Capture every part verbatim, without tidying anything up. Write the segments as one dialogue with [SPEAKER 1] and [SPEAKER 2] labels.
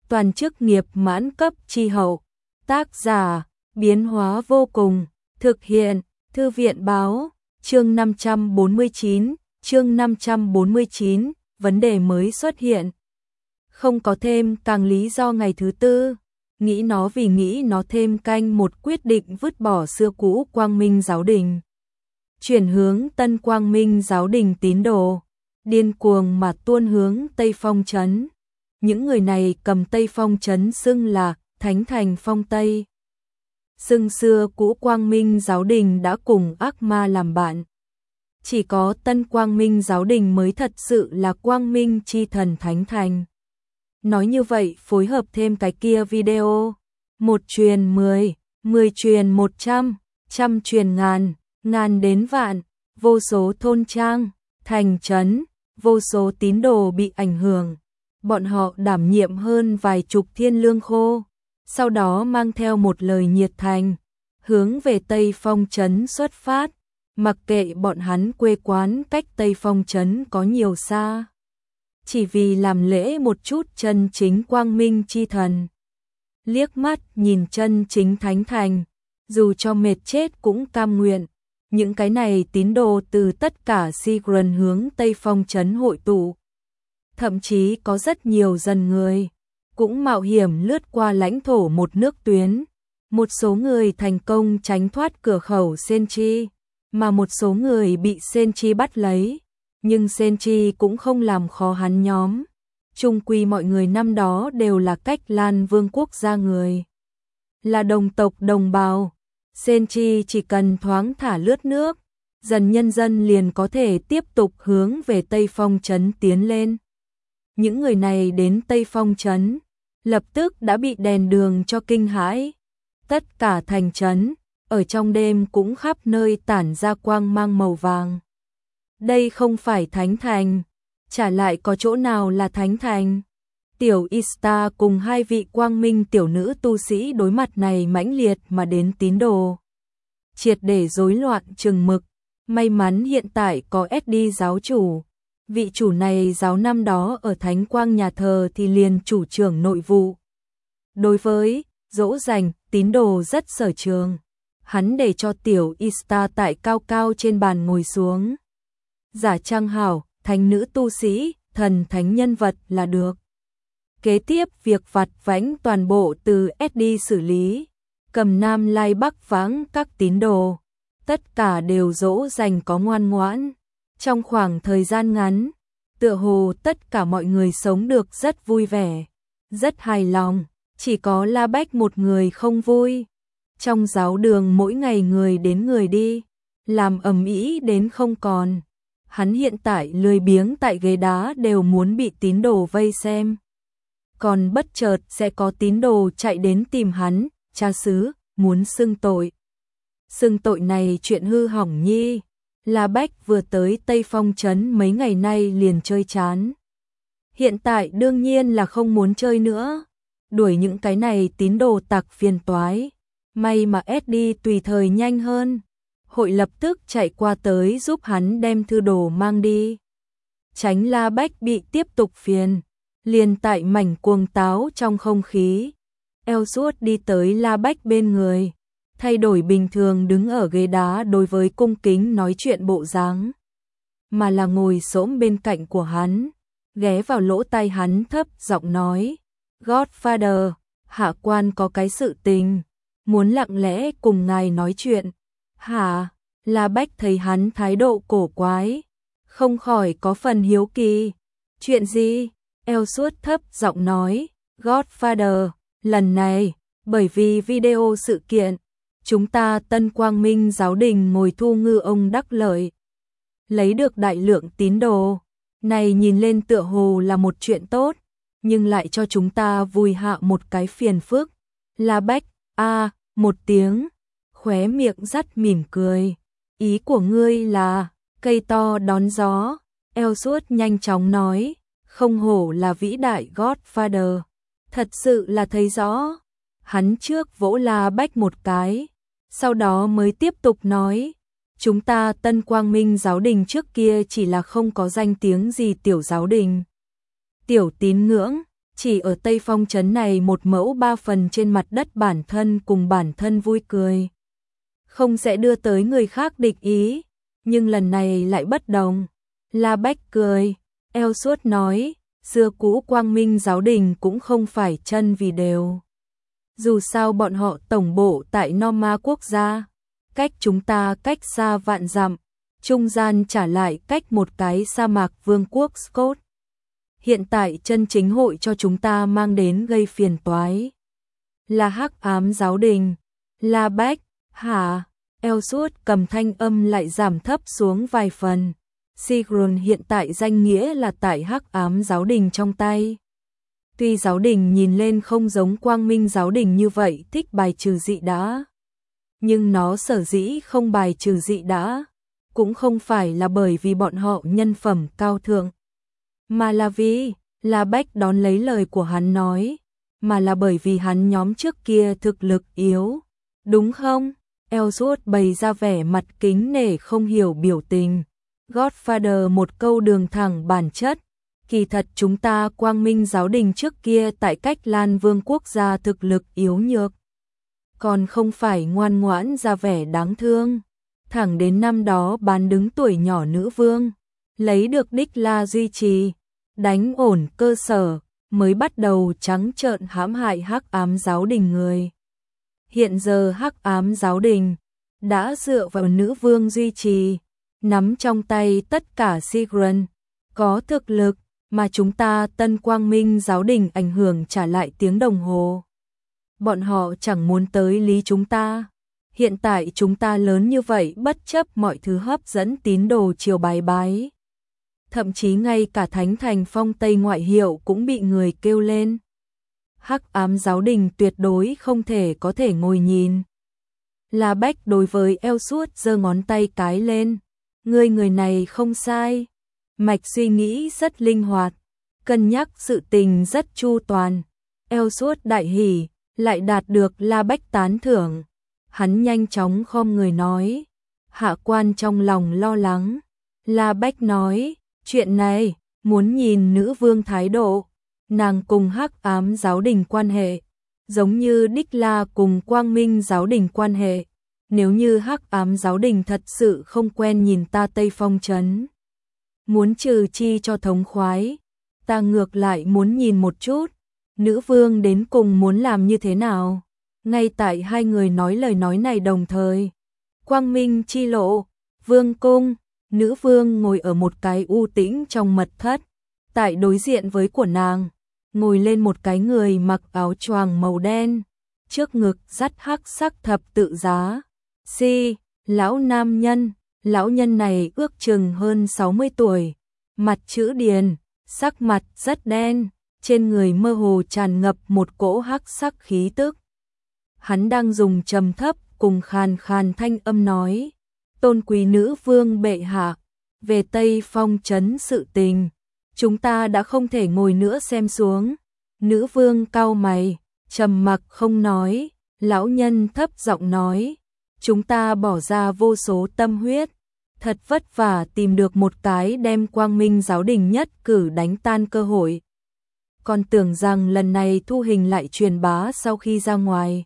[SPEAKER 1] toàn chức nghiệp mãn cấp chi hậu. Tác giả, biến hóa vô cùng, thực hiện, Thư viện báo, chương năm trăm bốn mươi chín, chương năm trăm bốn mươi chín, vấn đề mới xuất hiện. Không có thêm càng lý do ngày thứ tư, nghĩ nó vì nghĩ nó thêm canh một quyết định vứt bỏ xưa cũ Quang Minh giáo đình. Chuyển hướng Tân Quang Minh giáo đình tín đồ, điên cuồng mà tuôn hướng Tây Phong Trấn. Những người này cầm Tây Phong Trấn xưng là Thánh Thành Phong Tây. Xưng xưa cũ Quang Minh giáo đình đã cùng ác ma làm bạn. Chỉ có Tân Quang Minh giáo đình mới thật sự là Quang Minh chi thần Thánh Thành. Nói như vậy phối hợp thêm cái kia video. Một truyền mười, mười truyền một trăm, trăm truyền ngàn, ngàn đến vạn, vô số thôn trang, thành trấn, vô số tín đồ bị ảnh hưởng. Bọn họ đảm nhiệm hơn vài chục thiên lương khô, sau đó mang theo một lời nhiệt thành, hướng về Tây Phong Trấn xuất phát, mặc kệ bọn hắn quê quán cách Tây Phong Trấn có nhiều xa. Chỉ vì làm lễ một chút chân chính Quang Minh chi thần. Liếc mắt nhìn chân chính Thánh Thành, dù cho mệt chết cũng cam nguyện. Những cái này tín đồ từ tất cả Sigran hướng Tây Phong Trấn hội tụ. Thậm chí có rất nhiều dân người, cũng mạo hiểm lướt qua lãnh thổ một nước tuyến. Một số người thành công tránh thoát cửa khẩu Senchi, mà một số người bị Senchi bắt lấy. Nhưng Senchi cũng không làm khó hắn nhóm. Chung quy mọi người năm đó đều là cách Lan Vương quốc gia người. Là đồng tộc đồng bào. Senchi chỉ cần thoáng thả lướt nước, dần nhân dân liền có thể tiếp tục hướng về Tây Phong Trấn tiến lên. Những người này đến Tây Phong Trấn, lập tức đã bị đèn đường cho kinh hãi. Tất cả thành trấn, ở trong đêm cũng khắp nơi tản ra quang mang màu vàng. Đây không phải Thánh Thành, trả lại có chỗ nào là Thánh Thành. Tiểu Ista cùng hai vị Quang Minh tiểu nữ tu sĩ đối mặt này mãnh liệt mà đến tín đồ. Triệt để rối loạn chừng mực, may mắn hiện tại có ét đê giáo chủ. Vị chủ này giáo năm đó ở Thánh Quang nhà thờ thì liền chủ trưởng nội vụ. Đối với dỗ dành, tín đồ rất sở trường. Hắn để cho tiểu Ista tại cao cao trên bàn ngồi xuống. Giả trang hảo, thánh nữ tu sĩ, thần thánh nhân vật là được. Kế tiếp việc vặt vãnh toàn bộ từ ét đê xử lý. Cầm Nam lai Bắc vãng các tín đồ. Tất cả đều dỗ dành có ngoan ngoãn. Trong khoảng thời gian ngắn, tựa hồ tất cả mọi người sống được rất vui vẻ, rất hài lòng. Chỉ có La Bách một người không vui. Trong giáo đường mỗi ngày người đến người đi, làm ầm ĩ đến không còn. Hắn hiện tại lười biếng tại ghế đá đều muốn bị tín đồ vây xem. Còn bất chợt sẽ có tín đồ chạy đến tìm hắn, cha xứ, muốn xưng tội. Xưng tội này chuyện hư hỏng nhi. La Bách vừa tới Tây Phong Trấn mấy ngày nay liền chơi chán. Hiện tại đương nhiên là không muốn chơi nữa. Đuổi những cái này tín đồ tặc phiền toái. May mà ét đê tùy thời nhanh hơn. Hội lập tức chạy qua tới giúp hắn đem thư đồ mang đi. Tránh La Bách bị tiếp tục phiền. Liền tại mảnh cuồng táo trong không khí. Elsuốt đi tới La Bách bên người. Thay đổi bình thường đứng ở ghế đá đối với cung kính nói chuyện bộ dáng. Mà là ngồi xổm bên cạnh của hắn. Ghé vào lỗ tai hắn thấp giọng nói. Godfather, hạ quan có cái sự tình. Muốn lặng lẽ cùng ngài nói chuyện. Hả? La Bách thấy hắn thái độ cổ quái, không khỏi có phần hiếu kỳ. Chuyện gì? Elsuốt thấp giọng nói. Godfather, lần này, bởi vì video sự kiện, chúng ta Tân Quang Minh giáo đình ngồi thu ngư ông đắc lợi. Lấy được đại lượng tín đồ. Này nhìn lên tựa hồ là một chuyện tốt, nhưng lại cho chúng ta vùi hạ một cái phiền phức. La Bách, a à, một tiếng, khóe miệng dắt mỉm cười. Ý của ngươi là, cây to đón gió. Elsuốt nhanh chóng nói, không hổ là vĩ đại Godfather. Thật sự là thấy rõ. Hắn trước vỗ La Bách một cái, sau đó mới tiếp tục nói. Chúng ta Tân Quang Minh giáo đình trước kia chỉ là không có danh tiếng gì tiểu giáo đình. Tiểu tín ngưỡng, chỉ ở Tây Phong trấn này một mẫu ba phần trên mặt đất bản thân cùng bản thân vui cười. Không sẽ đưa tới người khác địch ý, nhưng lần này lại bất đồng. La Bách cười, eo suốt nói, xưa cũ Quang Minh giáo đình cũng không phải chân vì đều. Dù sao bọn họ tổng bộ tại Norma quốc gia, cách chúng ta cách xa vạn dặm, trung gian trả lại cách một cái sa mạc vương quốc Scott. Hiện tại chân chính hội cho chúng ta mang đến gây phiền toái là Hắc Ám giáo đình. La Bách, hả? Eo suốt cầm thanh âm lại giảm thấp xuống vài phần. Sigrun hiện tại danh nghĩa là tại Hắc Ám giáo đình trong tay. Tuy giáo đình nhìn lên không giống Quang Minh giáo đình như vậy thích bài trừ dị đã, nhưng nó sở dĩ không bài trừ dị đã, cũng không phải là bởi vì bọn họ nhân phẩm cao thượng, mà là vì, La Bách đón lấy lời của hắn nói, mà là bởi vì hắn nhóm trước kia thực lực yếu, đúng không? Elwood bày ra vẻ mặt kính nể không hiểu biểu tình. Godfather một câu đường thẳng bản chất, kỳ thật chúng ta Quang Minh giáo đình trước kia tại cách Lan Vương quốc gia thực lực yếu nhược, còn không phải ngoan ngoãn ra vẻ đáng thương. Thẳng đến năm đó bán đứng tuổi nhỏ nữ vương, lấy được đích la duy trì, đánh ổn cơ sở, mới bắt đầu trắng trợn hãm hại Hắc Ám giáo đình người. Hiện giờ Hắc Ám giáo đình đã dựa vào nữ vương duy trì, nắm trong tay tất cả Sigrun, có thực lực mà chúng ta Tân Quang Minh giáo đình ảnh hưởng trả lại tiếng đồng hồ. Bọn họ chẳng muốn tới lý chúng ta. Hiện tại chúng ta lớn như vậy bất chấp mọi thứ hấp dẫn tín đồ triều bái bái. Thậm chí ngay cả Thánh Thành Phong Tây ngoại hiệu cũng bị người kêu lên. Hắc Ám giáo đình tuyệt đối không thể có thể ngồi nhìn. La Bách đối với eo suốt giơ ngón tay cái lên. Ngươi người này không sai. Mạch suy nghĩ rất linh hoạt, cân nhắc sự tình rất chu toàn. Eo suốt đại hỉ, lại đạt được La Bách tán thưởng. Hắn nhanh chóng khom người nói. Hạ quan trong lòng lo lắng. La Bách nói, chuyện này, muốn nhìn nữ vương thái độ. Nàng cùng Hắc Ám giáo đình quan hệ, giống như Đích La cùng Quang Minh giáo đình quan hệ. Nếu như Hắc Ám giáo đình thật sự không quen nhìn ta Tây Phong trấn, muốn trừ chi cho thống khoái, ta ngược lại muốn nhìn một chút, nữ vương đến cùng muốn làm như thế nào. Ngay tại hai người nói lời nói này đồng thời, Quang Minh chi lộ, vương cung, nữ vương ngồi ở một cái u tĩnh trong mật thất, tại đối diện với của nàng, ngồi lên một cái người mặc áo choàng màu đen, trước ngực dắt hắc sắc thập tự giá. Si, lão nam nhân, lão nhân này ước chừng hơn sáu mươi tuổi, mặt chữ điền, sắc mặt rất đen, trên người mơ hồ tràn ngập một cỗ hắc sắc khí tức. Hắn đang dùng trầm thấp cùng khàn khàn thanh âm nói, tôn quý nữ vương bệ hạ, về Tây Phong trấn sự tình, chúng ta đã không thể ngồi nữa xem xuống. Nữ vương cau mày, trầm mặc không nói, lão nhân thấp giọng nói, chúng ta bỏ ra vô số tâm huyết, thật vất vả tìm được một cái đem Quang Minh giáo đình nhất cử đánh tan cơ hội. Còn tưởng rằng lần này thu hình lại truyền bá sau khi ra ngoài,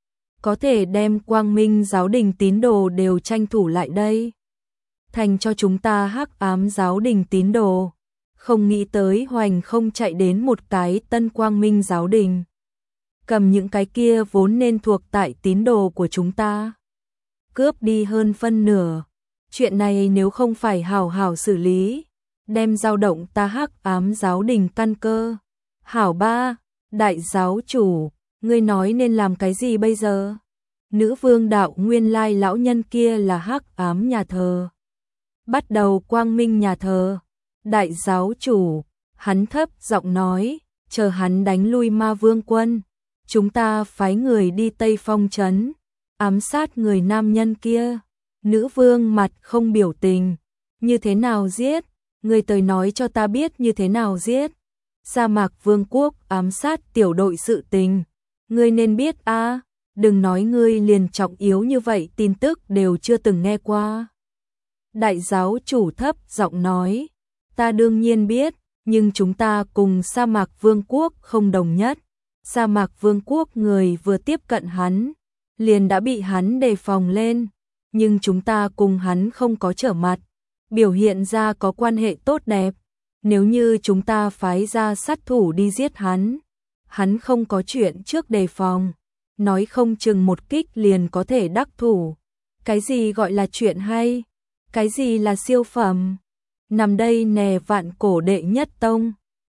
[SPEAKER 1] có thể đem Quang Minh giáo đình tín đồ đều tranh thủ lại đây, thành cho chúng ta Hắc Ám giáo đình tín đồ. Không nghĩ tới hoành không chạy đến một cái Tân Quang Minh giáo đình, cầm những cái kia vốn nên thuộc tại tín đồ của chúng ta, cướp đi hơn phân nửa. Chuyện này nếu không phải hảo hảo xử lý, đem dao động ta Hắc Ám giáo đình căn cơ. Hảo ba, đại giáo chủ, ngươi nói nên làm cái gì bây giờ? Nữ vương đạo nguyên lai lão nhân kia là Hắc Ám nhà thờ, bắt đầu Quang Minh nhà thờ. Đại giáo chủ, hắn thấp giọng nói, chờ hắn đánh lui ma vương quân, chúng ta phái người đi Tây Phong trấn, ám sát người nam nhân kia. Nữ vương mặt không biểu tình, như thế nào giết, người tới nói cho ta biết như thế nào giết. Sa mạc vương quốc ám sát tiểu đội sự tình, ngươi nên biết a, à, đừng nói ngươi liền trọng yếu như vậy tin tức đều chưa từng nghe qua. Đại giáo chủ thấp giọng nói, ta đương nhiên biết, nhưng chúng ta cùng sa mạc vương quốc không đồng nhất. Sa mạc vương quốc người vừa tiếp cận hắn, liền đã bị hắn đề phòng lên, nhưng chúng ta cùng hắn không có trở mặt, biểu hiện ra có quan hệ tốt đẹp. Nếu như chúng ta phái ra sát thủ đi giết hắn, hắn không có chuyện trước đề phòng, nói không chừng một kích liền có thể đắc thủ. Cái gì gọi là chuyện hay? Cái gì là siêu phẩm? Nằm đây nè vạn cổ đệ nhất tông.